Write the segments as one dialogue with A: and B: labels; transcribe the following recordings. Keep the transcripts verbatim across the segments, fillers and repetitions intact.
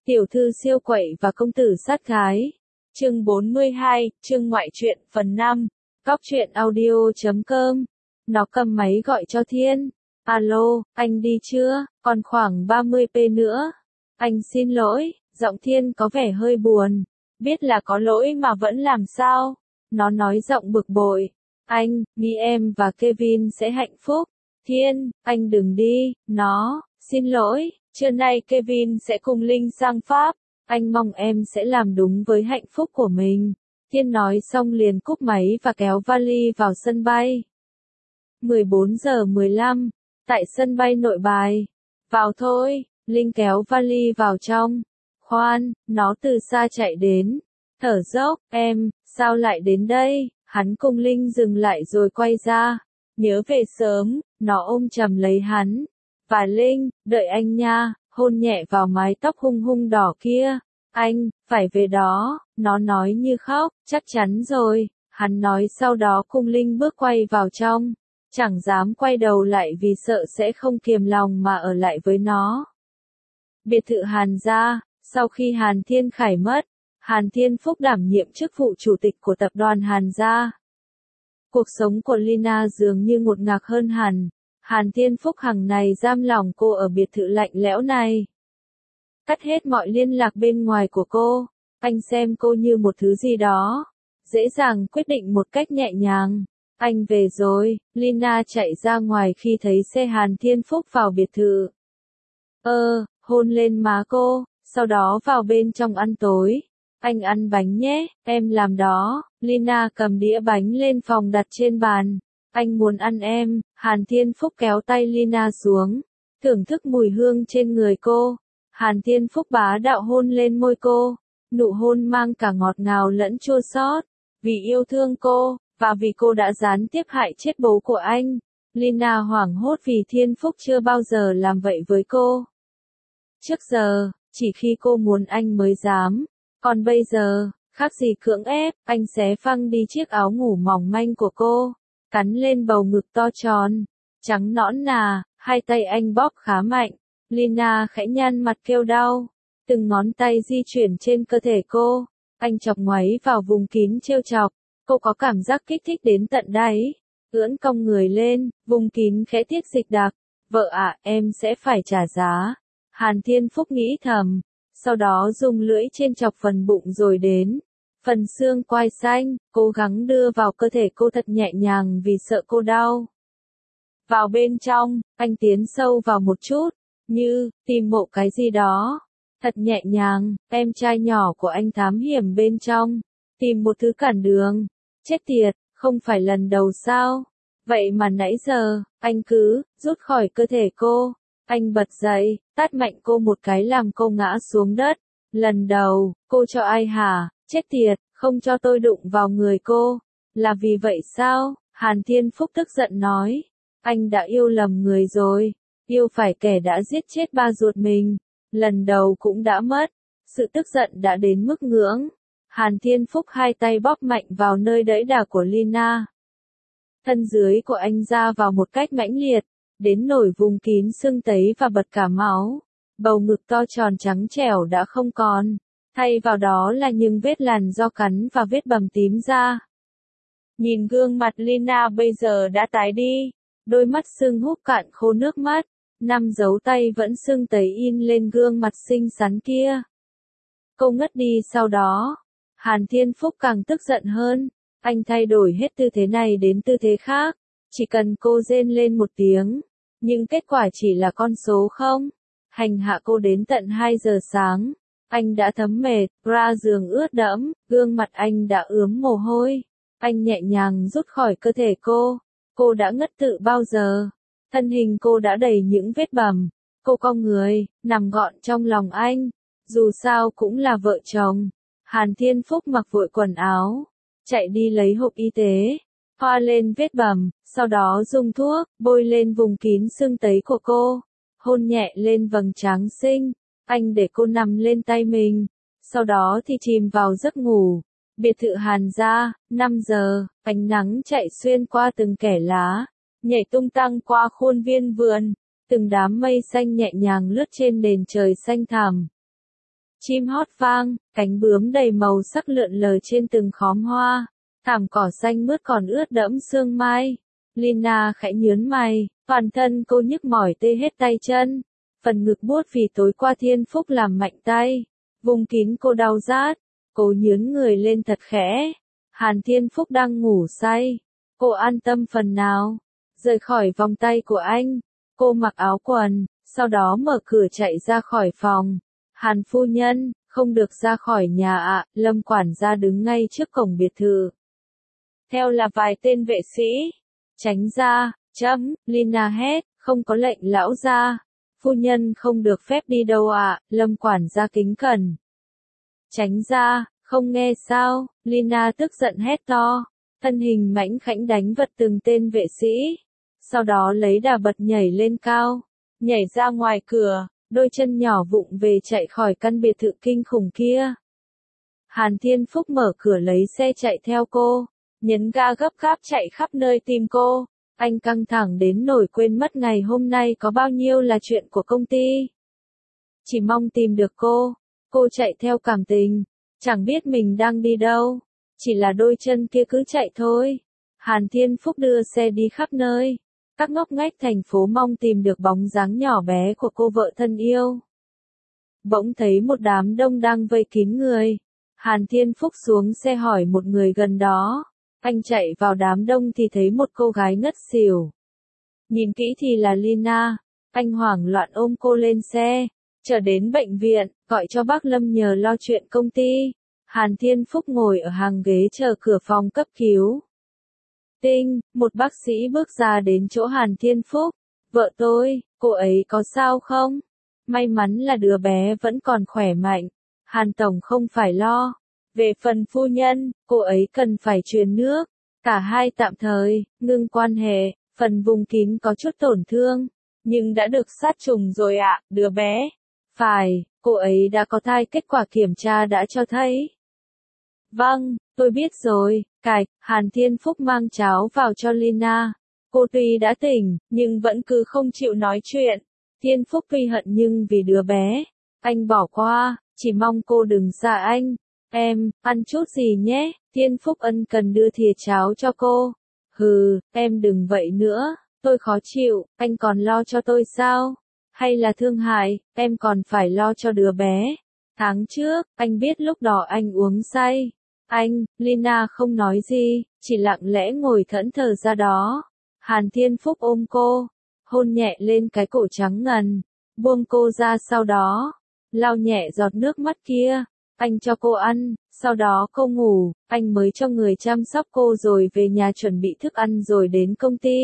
A: Tiểu thư siêu quậy và công tử sát gái. Chương bốn mươi hai, chương ngoại truyện, phần năm. Góc truyện audio chấm com. Nó cầm máy gọi cho Thiên. Alo, anh đi chưa? Còn khoảng ba mươi phút nữa. Anh xin lỗi, giọng Thiên có vẻ hơi buồn. Biết là có lỗi mà vẫn làm sao? Nó nói giọng bực bội. Anh, nghĩ em và Kevin sẽ hạnh phúc. Thiên, anh đừng đi. Nó, xin lỗi. Trưa nay Kevin sẽ cùng Linh sang Pháp, anh mong em sẽ làm đúng với hạnh phúc của mình. Thiên nói xong liền cúp máy và kéo vali vào sân bay. mười bốn giờ mười lăm, tại sân bay Nội Bài. Vào thôi, Linh kéo vali vào trong. Khoan, nó từ xa chạy đến. Thở dốc, em, sao lại đến đây? Hắn cùng Linh dừng lại rồi quay ra. Nhớ về sớm, nó ôm chầm lấy hắn. Và Linh, đợi anh nha, hôn nhẹ vào mái tóc hung hung đỏ kia. Anh, phải về đó, nó nói như khóc, chắc chắn rồi. Hắn nói sau đó cùng Linh bước quay vào trong. Chẳng dám quay đầu lại vì sợ sẽ không kiềm lòng mà ở lại với nó. Biệt thự Hàn gia, sau khi Hàn Thiên Khải mất, Hàn Thiên Phúc đảm nhiệm chức vụ chủ tịch của tập đoàn Hàn gia. Cuộc sống của Lina dường như ngột ngạt hơn hẳn. Hàn Thiên Phúc hằng này giam lòng cô ở biệt thự lạnh lẽo này. Cắt hết mọi liên lạc bên ngoài của cô. Anh xem cô như một thứ gì đó. Dễ dàng quyết định một cách nhẹ nhàng. Anh về rồi, Lina chạy ra ngoài khi thấy xe Hàn Thiên Phúc vào biệt thự. Ơ, hôn lên má cô, sau đó vào bên trong ăn tối. Anh ăn bánh nhé, em làm đó. Lina cầm đĩa bánh lên phòng đặt trên bàn. Anh muốn ăn em. Hàn Thiên Phúc kéo tay Lina xuống, thưởng thức mùi hương trên người cô. Hàn Thiên Phúc bá đạo hôn lên môi cô, nụ hôn mang cả ngọt ngào lẫn chua xót. Vì yêu thương cô, và vì cô đã gián tiếp hại chết bố của anh, Lina hoảng hốt vì Thiên Phúc chưa bao giờ làm vậy với cô. Trước giờ, chỉ khi cô muốn anh mới dám, còn bây giờ, khác gì cưỡng ép, anh xé phăng đi chiếc áo ngủ mỏng manh của cô. Cắn lên bầu ngực to tròn, trắng nõn nà, hai tay anh bóp khá mạnh. Lina khẽ nhăn mặt kêu đau, từng ngón tay di chuyển trên cơ thể cô. Anh chọc ngoáy vào vùng kín trêu chọc, cô có cảm giác kích thích đến tận đáy. Ưỡn cong người lên, vùng kín khẽ tiết dịch đặc. Vợ ạ, em sẽ phải trả giá. Hàn Thiên Phúc nghĩ thầm, sau đó dùng lưỡi trên chọc phần bụng rồi đến phần xương quai xanh, cố gắng đưa vào cơ thể cô thật nhẹ nhàng vì sợ cô đau. Vào bên trong, anh tiến sâu vào một chút, như tìm mộ cái gì đó. Thật nhẹ nhàng, em trai nhỏ của anh thám hiểm bên trong, tìm một thứ cản đường. Chết tiệt, không phải lần đầu sao? Vậy mà nãy giờ, anh cứ rút khỏi cơ thể cô. Anh bật dậy, tát mạnh cô một cái làm cô ngã xuống đất. Lần đầu, cô cho ai hả? Chết tiệt, không cho tôi đụng vào người cô. Là vì vậy sao? Hàn Thiên Phúc tức giận nói. Anh đã yêu lầm người rồi. Yêu phải kẻ đã giết chết ba ruột mình. Lần đầu cũng đã mất. Sự tức giận đã đến mức ngưỡng. Hàn Thiên Phúc hai tay bóp mạnh vào nơi đẫy đà của Lina. Thân dưới của anh ra vào một cách mãnh liệt. Đến nổi vùng kín sưng tấy và bật cả máu. Bầu ngực to tròn trắng trẻo đã không còn. Thay vào đó là những vết lằn do cắn và vết bầm tím da. Nhìn gương mặt Lina bây giờ đã tái đi. Đôi mắt sưng húp cạn khô nước mắt. Năm dấu tay vẫn sưng tấy in lên gương mặt xinh xắn kia. Cô ngất đi sau đó. Hàn Thiên Phúc càng tức giận hơn. Anh thay đổi hết tư thế này đến tư thế khác. Chỉ cần cô rên lên một tiếng. Nhưng kết quả chỉ là con số không. Hành hạ cô đến tận hai giờ sáng. Anh đã thấm mệt, ra giường ướt đẫm, gương mặt anh đã ướm mồ hôi. Anh nhẹ nhàng rút khỏi cơ thể cô. Cô đã ngất tự bao giờ. Thân hình cô đã đầy những vết bầm. Cô cong người, nằm gọn trong lòng anh. Dù sao cũng là vợ chồng. Hàn Thiên Phúc mặc vội quần áo. Chạy đi lấy hộp y tế. Thoa lên vết bầm, sau đó dùng thuốc, bôi lên vùng kín sưng tấy của cô. Hôn nhẹ lên vầng trán xinh. Anh để cô nằm lên tay mình. Sau đó thì chìm vào giấc ngủ. Biệt thự Hàn gia, năm giờ, ánh nắng chạy xuyên qua từng kẽ lá. Nhảy tung tăng qua khuôn viên vườn. Từng đám mây xanh nhẹ nhàng lướt trên nền trời xanh thẳm. Chim hót vang, cánh bướm đầy màu sắc lượn lờ trên từng khóm hoa. Thảm cỏ xanh mướt còn ướt đẫm sương mai. Lina khẽ nhướng mày, toàn thân cô nhức mỏi tê hết tay chân. Phần ngực buốt vì tối qua Thiên Phúc làm mạnh tay. Vùng kín cô đau rát. Cô nhướng người lên thật khẽ. Hàn Thiên Phúc đang ngủ say. Cô an tâm phần nào. Rời khỏi vòng tay của anh. Cô mặc áo quần, sau đó mở cửa chạy ra khỏi phòng. Hàn phu nhân, không được ra khỏi nhà ạ, à, Lâm quản gia đứng ngay trước cổng biệt thự. Theo là vài tên vệ sĩ. Tránh ra, chấm, Lina hét, không có lệnh lão gia. Phu nhân không được phép đi đâu ạ, à, Lâm quản gia kính cẩn. Tránh ra, không nghe sao, Lina tức giận hét to. Thân hình mãnh khảnh đánh vật từng tên vệ sĩ. Sau đó lấy đà bật nhảy lên cao. Nhảy ra ngoài cửa, đôi chân nhỏ vụng về chạy khỏi căn biệt thự kinh khủng kia. Hàn Thiên Phúc mở cửa lấy xe chạy theo cô. Nhấn ga gấp gáp chạy khắp nơi tìm cô. Anh căng thẳng đến nỗi quên mất ngày hôm nay có bao nhiêu là chuyện của công ty. Chỉ mong tìm được cô. Cô chạy theo cảm tình. Chẳng biết mình đang đi đâu. Chỉ là đôi chân kia cứ chạy thôi. Hàn Thiên Phúc đưa xe đi khắp nơi. Các ngóc ngách thành phố mong tìm được bóng dáng nhỏ bé của cô vợ thân yêu. Bỗng thấy một đám đông đang vây kín người. Hàn Thiên Phúc xuống xe hỏi một người gần đó. Anh chạy vào đám đông thì thấy một cô gái ngất xỉu. Nhìn kỹ thì là Lina. Anh hoảng loạn ôm cô lên xe. Trở đến bệnh viện, gọi cho bác Lâm nhờ lo chuyện công ty. Hàn Thiên Phúc ngồi ở hàng ghế chờ cửa phòng cấp cứu. Tinh, một bác sĩ bước ra đến chỗ Hàn Thiên Phúc. Vợ tôi, cô ấy có sao không? May mắn là đứa bé vẫn còn khỏe mạnh. Hàn Tổng không phải lo. Về phần phu nhân, cô ấy cần phải truyền nước. Cả hai tạm thời, ngưng quan hệ, phần vùng kín có chút tổn thương. Nhưng đã được sát trùng rồi ạ, à, đứa bé. Phải, cô ấy đã có thai, kết quả kiểm tra đã cho thấy. Vâng, tôi biết rồi, cài, Hàn Thiên Phúc mang cháo vào cho Lina. Cô tuy đã tỉnh, nhưng vẫn cứ không chịu nói chuyện. Thiên Phúc tuy hận nhưng vì đứa bé, anh bỏ qua, chỉ mong cô đừng xa anh. Em, ăn chút gì nhé, Thiên Phúc ân cần đưa thìa cháo cho cô. Hừ, em đừng vậy nữa, tôi khó chịu, anh còn lo cho tôi sao? Hay là thương hại, em còn phải lo cho đứa bé. Tháng trước, anh biết lúc đó anh uống say. Anh, Lina không nói gì, chỉ lặng lẽ ngồi thẫn thờ ra đó. Hàn Thiên Phúc ôm cô, hôn nhẹ lên cái cổ trắng ngần, buông cô ra sau đó, lau nhẹ giọt nước mắt kia. Anh cho cô ăn, sau đó cô ngủ, anh mới cho người chăm sóc cô rồi về nhà chuẩn bị thức ăn rồi đến công ty.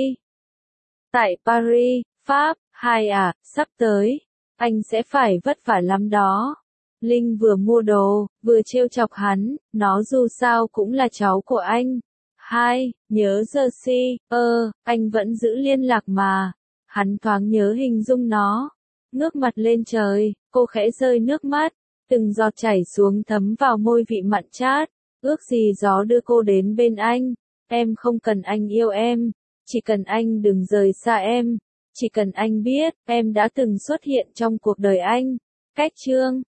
A: Tại Paris, Pháp, hai à, sắp tới, anh sẽ phải vất vả lắm đó. Linh vừa mua đồ, vừa trêu chọc hắn, nó dù sao cũng là cháu của anh. Hai, nhớ Jersey, ơ, anh vẫn giữ liên lạc mà. Hắn thoáng nhớ hình dung nó. Ngước mặt lên trời, cô khẽ rơi nước mắt. Từng giọt chảy xuống thấm vào môi vị mặn chát. Ước gì gió đưa cô đến bên anh. Em không cần anh yêu em. Chỉ cần anh đừng rời xa em. Chỉ cần anh biết, em đã từng xuất hiện trong cuộc đời anh. Cách chương